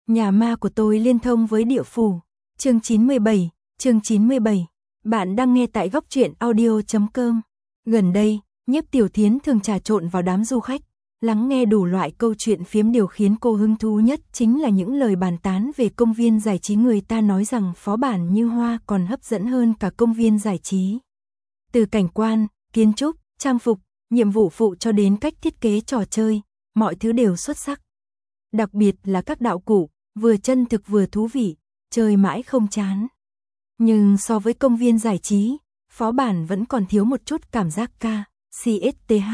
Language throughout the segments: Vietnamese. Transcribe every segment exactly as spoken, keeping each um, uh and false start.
Nhà ma của tôi liên thông với địa phủ. Chương chín mươi bảy, chương chín mươi bảy. Bạn đang nghe tại góc truyện audio chấm com. Gần đây, Nhiếp Tiểu Thiến thường trà trộn vào đám du khách, lắng nghe đủ loại câu chuyện phiếm. Điều khiến cô hứng thú nhất chính là những lời bàn tán về công viên giải trí. Người ta nói rằng phó bản Như Hoa còn hấp dẫn hơn cả công viên giải trí. Từ cảnh quan, kiến trúc, trang phục, nhiệm vụ phụ cho đến cách thiết kế trò chơi, mọi thứ đều xuất sắc. Đặc biệt là các đạo cụ, vừa chân thực vừa thú vị, chơi mãi không chán. Nhưng so với công viên giải trí, phó bản vẫn còn thiếu một chút cảm giác K, C S T H.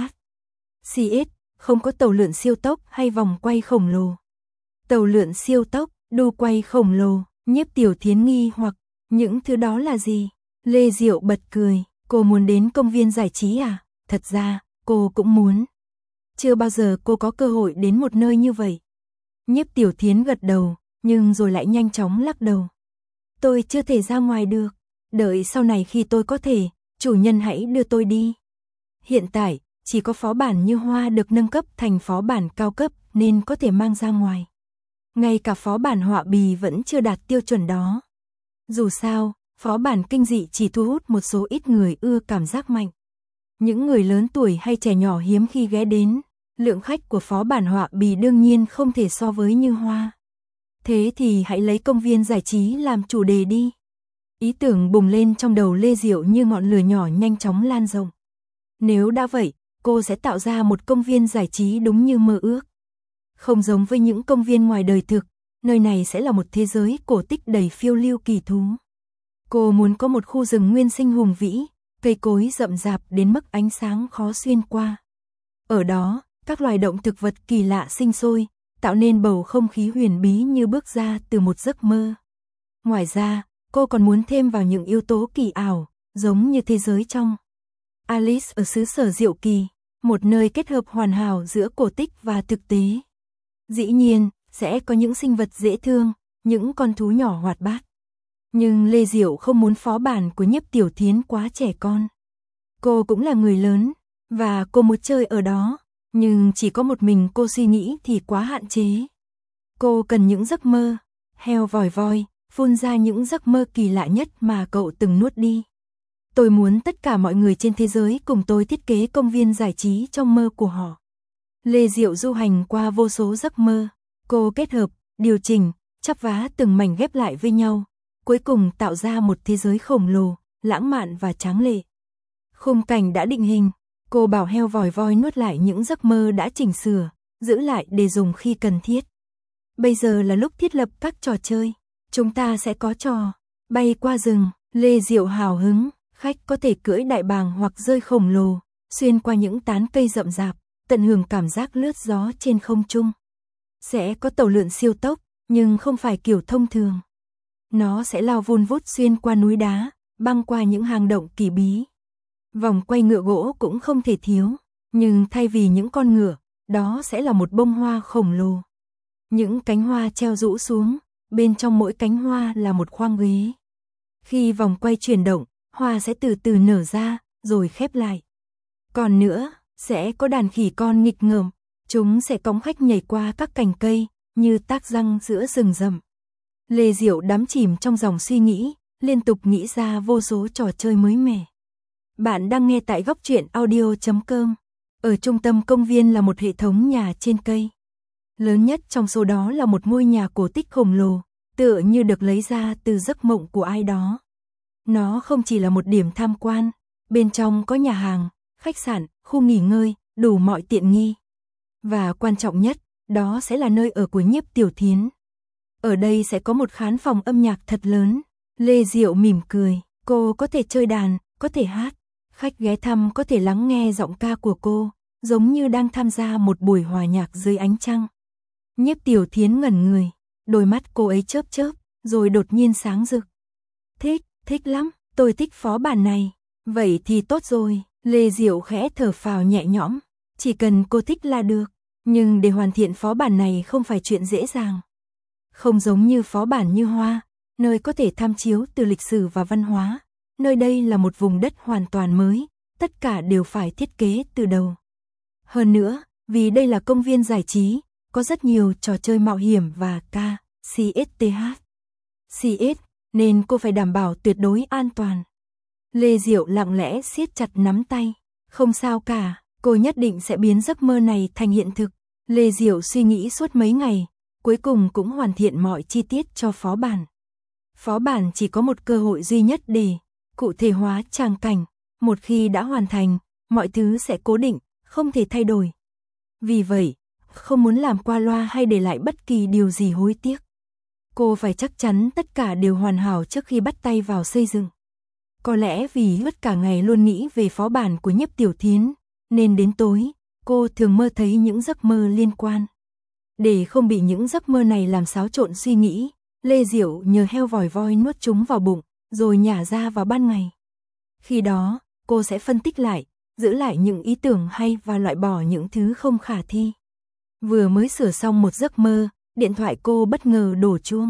C S, không có tàu lượn siêu tốc hay vòng quay khổng lồ. Tàu lượn siêu tốc, đu quay khổng lồ, Nhiếp Tiểu Thiến nghi hoặc, những thứ đó là gì? Lê Diệu bật cười, cô muốn đến công viên giải trí à? Thật ra, cô cũng muốn. Chưa bao giờ cô có cơ hội đến một nơi như vậy. Nhiếp Tiểu Thiến gật đầu, nhưng rồi lại nhanh chóng lắc đầu. Tôi chưa thể ra ngoài được, đợi sau này khi tôi có thể, chủ nhân hãy đưa tôi đi. Hiện tại, chỉ có phó bản Như Hoa được nâng cấp thành phó bản cao cấp nên có thể mang ra ngoài. Ngay cả phó bản Họa Bì vẫn chưa đạt tiêu chuẩn đó. Dù sao, phó bản kinh dị chỉ thu hút một số ít người ưa cảm giác mạnh. Những người lớn tuổi hay trẻ nhỏ hiếm khi ghé đến, lượng khách của phó bản Họa Bì đương nhiên không thể so với Như Hoa. Thế thì hãy lấy công viên giải trí làm chủ đề đi. Ý tưởng bùng lên trong đầu Lê Diệu như ngọn lửa nhỏ nhanh chóng lan rộng. Nếu đã vậy, cô sẽ tạo ra một công viên giải trí đúng như mơ ước. Không giống với những công viên ngoài đời thực, nơi này sẽ là một thế giới cổ tích đầy phiêu lưu kỳ thú. Cô muốn có một khu rừng nguyên sinh hùng vĩ, cây cối rậm rạp đến mức ánh sáng khó xuyên qua. Ở đó, các loài động thực vật kỳ lạ sinh sôi, tạo nên bầu không khí huyền bí như bước ra từ một giấc mơ. Ngoài ra, cô còn muốn thêm vào những yếu tố kỳ ảo, giống như thế giới trong Alice ở xứ sở Diệu Kỳ, một nơi kết hợp hoàn hảo giữa cổ tích và thực tế. Dĩ nhiên, sẽ có những sinh vật dễ thương, những con thú nhỏ hoạt bát. Nhưng Lê Diệu không muốn phó bản của Nhiếp Tiểu Thiến quá trẻ con. Cô cũng là người lớn, và cô muốn chơi ở đó, nhưng chỉ có một mình cô suy nghĩ thì quá hạn chế. Cô cần những giấc mơ, heo vòi voi, phun ra những giấc mơ kỳ lạ nhất mà cậu từng nuốt đi. Tôi muốn tất cả mọi người trên thế giới cùng tôi thiết kế công viên giải trí trong mơ của họ. Lê Diệu du hành qua vô số giấc mơ, cô kết hợp, điều chỉnh, chắp vá từng mảnh ghép lại với nhau, cuối cùng tạo ra một thế giới khổng lồ, lãng mạn và tráng lệ. Khung cảnh đã định hình, cô bảo heo vòi voi nuốt lại những giấc mơ đã chỉnh sửa, giữ lại để dùng khi cần thiết. Bây giờ là lúc thiết lập các trò chơi. Chúng ta sẽ có trò bay qua rừng, Lê Diệu hào hứng, khách có thể cưỡi đại bàng hoặc rơi khổng lồ, xuyên qua những tán cây rậm rạp, tận hưởng cảm giác lướt gió trên không trung. Sẽ có tàu lượn siêu tốc, nhưng không phải kiểu thông thường. Nó sẽ lao vun vút xuyên qua núi đá, băng qua những hang động kỳ bí. Vòng quay ngựa gỗ cũng không thể thiếu, nhưng thay vì những con ngựa, đó sẽ là một bông hoa khổng lồ. Những cánh hoa treo rũ xuống, bên trong mỗi cánh hoa là một khoang ghế. Khi vòng quay chuyển động, hoa sẽ từ từ nở ra, rồi khép lại. Còn nữa, sẽ có đàn khỉ con nghịch ngợm, chúng sẽ cõng khách nhảy qua các cành cây, như tác răng giữa rừng rậm. Lê Diệu đắm chìm trong dòng suy nghĩ, liên tục nghĩ ra vô số trò chơi mới mẻ. Bạn đang nghe tại góc truyện audio chấm com. Ở trung tâm công viên là một hệ thống nhà trên cây. Lớn nhất trong số đó là một ngôi nhà cổ tích khổng lồ, tựa như được lấy ra từ giấc mộng của ai đó. Nó không chỉ là một điểm tham quan, bên trong có nhà hàng, khách sạn, khu nghỉ ngơi, đủ mọi tiện nghi. Và quan trọng nhất, đó sẽ là nơi ở của Nhiếp Tiểu Thiến. Ở đây sẽ có một khán phòng âm nhạc thật lớn. Lê Diệu mỉm cười, cô có thể chơi đàn, có thể hát. Khách ghé thăm có thể lắng nghe giọng ca của cô, giống như đang tham gia một buổi hòa nhạc dưới ánh trăng. Nhiếp Tiểu Thiến ngẩn người, đôi mắt cô ấy chớp chớp, rồi đột nhiên sáng rực. Thích, thích lắm, tôi thích phó bản này. Vậy thì tốt rồi, Lê Diệu khẽ thở phào nhẹ nhõm. Chỉ cần cô thích là được, nhưng để hoàn thiện phó bản này không phải chuyện dễ dàng. Không giống như phó bản Như Hoa, nơi có thể tham chiếu từ lịch sử và văn hóa. Nơi đây là một vùng đất hoàn toàn mới, tất cả đều phải thiết kế từ đầu. Hơn nữa, vì đây là công viên giải trí, có rất nhiều trò chơi mạo hiểm và K, xê ét tê hát. xê ét, nên cô phải đảm bảo tuyệt đối an toàn. Lê Diệu lặng lẽ siết chặt nắm tay. Không sao cả, cô nhất định sẽ biến giấc mơ này thành hiện thực. Lê Diệu suy nghĩ suốt mấy ngày, cuối cùng cũng hoàn thiện mọi chi tiết cho phó bản. Phó bản chỉ có một cơ hội duy nhất để cụ thể hóa tràng cảnh. Một khi đã hoàn thành, mọi thứ sẽ cố định, không thể thay đổi. Vì vậy, không muốn làm qua loa hay để lại bất kỳ điều gì hối tiếc. Cô phải chắc chắn tất cả đều hoàn hảo trước khi bắt tay vào xây dựng. Có lẽ vì hết cả ngày luôn nghĩ về phó bản của Nhiếp Tiểu Thiến, nên đến tối, cô thường mơ thấy những giấc mơ liên quan. Để không bị những giấc mơ này làm xáo trộn suy nghĩ, Lê Diệu nhờ heo vòi voi nuốt chúng vào bụng, rồi nhả ra vào ban ngày. Khi đó, cô sẽ phân tích lại, giữ lại những ý tưởng hay và loại bỏ những thứ không khả thi. Vừa mới sửa xong một giấc mơ, điện thoại cô bất ngờ đổ chuông.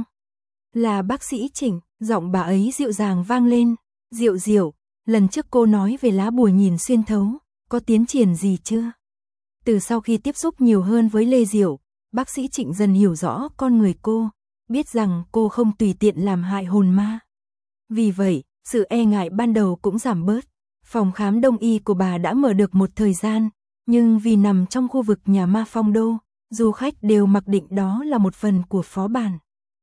Là bác sĩ Trịnh, giọng bà ấy dịu dàng vang lên. Diệu Diệu, lần trước cô nói về lá bùa nhìn xuyên thấu, có tiến triển gì chưa? Từ sau khi tiếp xúc nhiều hơn với Lê Diệu, bác sĩ Trịnh dần hiểu rõ con người cô, biết rằng cô không tùy tiện làm hại hồn ma. Vì vậy, sự e ngại ban đầu cũng giảm bớt. Phòng khám đông y của bà đã mở được một thời gian, nhưng vì nằm trong khu vực nhà ma Phong Đô, du khách đều mặc định đó là một phần của phó bản.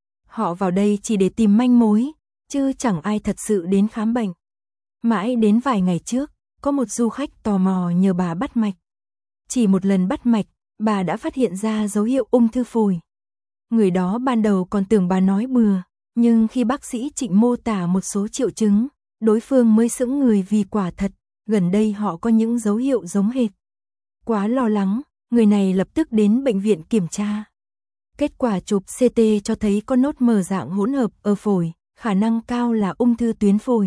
Họ vào đây chỉ để tìm manh mối, chứ chẳng ai thật sự đến khám bệnh. Mãi đến vài ngày trước, có một du khách tò mò nhờ bà bắt mạch. Chỉ một lần bắt mạch, bà đã phát hiện ra dấu hiệu ung thư phổi. Người đó ban đầu còn tưởng bà nói bừa, nhưng khi bác sĩ Trịnh mô tả một số triệu chứng, đối phương mới sững người vì quả thật, gần đây họ có những dấu hiệu giống hệt. Quá lo lắng, người này lập tức đến bệnh viện kiểm tra. Kết quả chụp xê tê cho thấy có nốt mờ dạng hỗn hợp ở phổi, khả năng cao là ung thư tuyến phổi.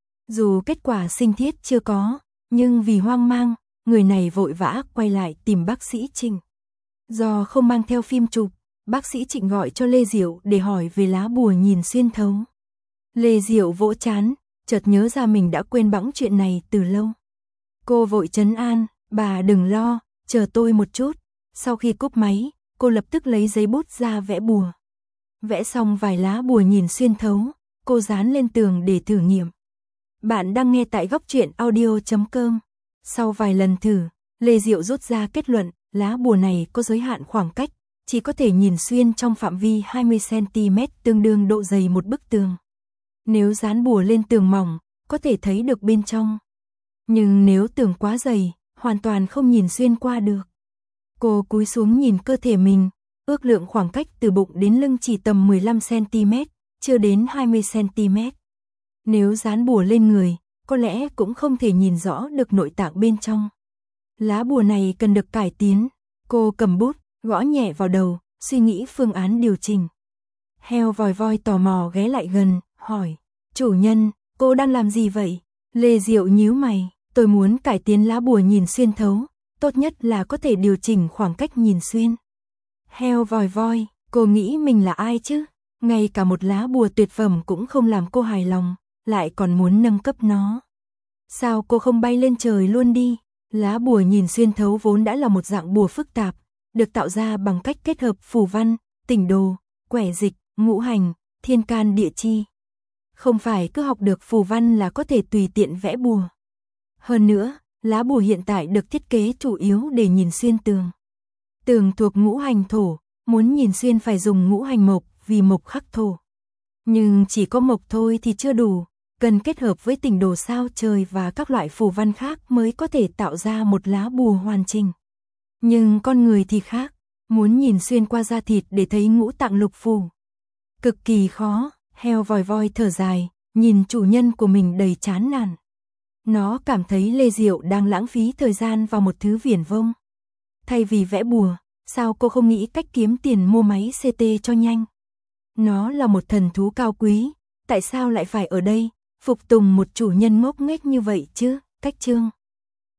Dù kết quả sinh thiết chưa có, nhưng vì hoang mang, người này vội vã quay lại tìm bác sĩ Trịnh. Do không mang theo phim chụp, bác sĩ Trịnh gọi cho Lê Diệu để hỏi về lá bùa nhìn xuyên thấu. Lê Diệu vỗ trán, chợt nhớ ra mình đã quên bẵng chuyện này từ lâu. Cô vội trấn an, bà đừng lo, chờ tôi một chút. Sau khi cúp máy, cô lập tức lấy giấy bút ra vẽ bùa. Vẽ xong vài lá bùa nhìn xuyên thấu, cô dán lên tường để thử nghiệm. Bạn đang nghe tại góc truyện audio chấm com. Sau vài lần thử, Lê Diệu rút ra kết luận, lá bùa này có giới hạn khoảng cách, chỉ có thể nhìn xuyên trong phạm vi hai mươi xăng ti mét tương đương độ dày một bức tường. Nếu dán bùa lên tường mỏng, có thể thấy được bên trong. Nhưng nếu tường quá dày, hoàn toàn không nhìn xuyên qua được. Cô cúi xuống nhìn cơ thể mình, ước lượng khoảng cách từ bụng đến lưng chỉ tầm mười lăm xăng ti mét, chưa đến hai mươi xăng ti mét. Nếu dán bùa lên người, có lẽ cũng không thể nhìn rõ được nội tạng bên trong. Lá bùa này cần được cải tiến. Cô cầm bút, gõ nhẹ vào đầu, suy nghĩ phương án điều chỉnh. Heo vòi voi tò mò ghé lại gần, hỏi, chủ nhân, cô đang làm gì vậy? Lê Diệu nhíu mày, tôi muốn cải tiến lá bùa nhìn xuyên thấu, tốt nhất là có thể điều chỉnh khoảng cách nhìn xuyên. Heo vòi voi, cô nghĩ mình là ai chứ? Ngay cả một lá bùa tuyệt phẩm cũng không làm cô hài lòng, lại còn muốn nâng cấp nó. Sao cô không bay lên trời luôn đi? Lá bùa nhìn xuyên thấu vốn đã là một dạng bùa phức tạp, được tạo ra bằng cách kết hợp phù văn, tỉnh đồ, quẻ dịch, ngũ hành, thiên can địa chi. Không phải cứ học được phù văn là có thể tùy tiện vẽ bùa. Hơn nữa, lá bùa hiện tại được thiết kế chủ yếu để nhìn xuyên tường. Tường thuộc ngũ hành thổ, muốn nhìn xuyên phải dùng ngũ hành mộc vì mộc khắc thổ. Nhưng chỉ có mộc thôi thì chưa đủ, cần kết hợp với tỉnh đồ sao trời và các loại phù văn khác mới có thể tạo ra một lá bùa hoàn chỉnh. Nhưng con người thì khác, muốn nhìn xuyên qua da thịt để thấy ngũ tạng lục phủ. Cực kỳ khó, heo vòi voi thở dài, nhìn chủ nhân của mình đầy chán nản. Nó cảm thấy Lê Diệu đang lãng phí thời gian vào một thứ viển vông. Thay vì vẽ bùa, sao cô không nghĩ cách kiếm tiền mua máy xê tê cho nhanh? Nó là một thần thú cao quý, tại sao lại phải ở đây, phục tùng một chủ nhân ngốc nghếch như vậy chứ? Cách chương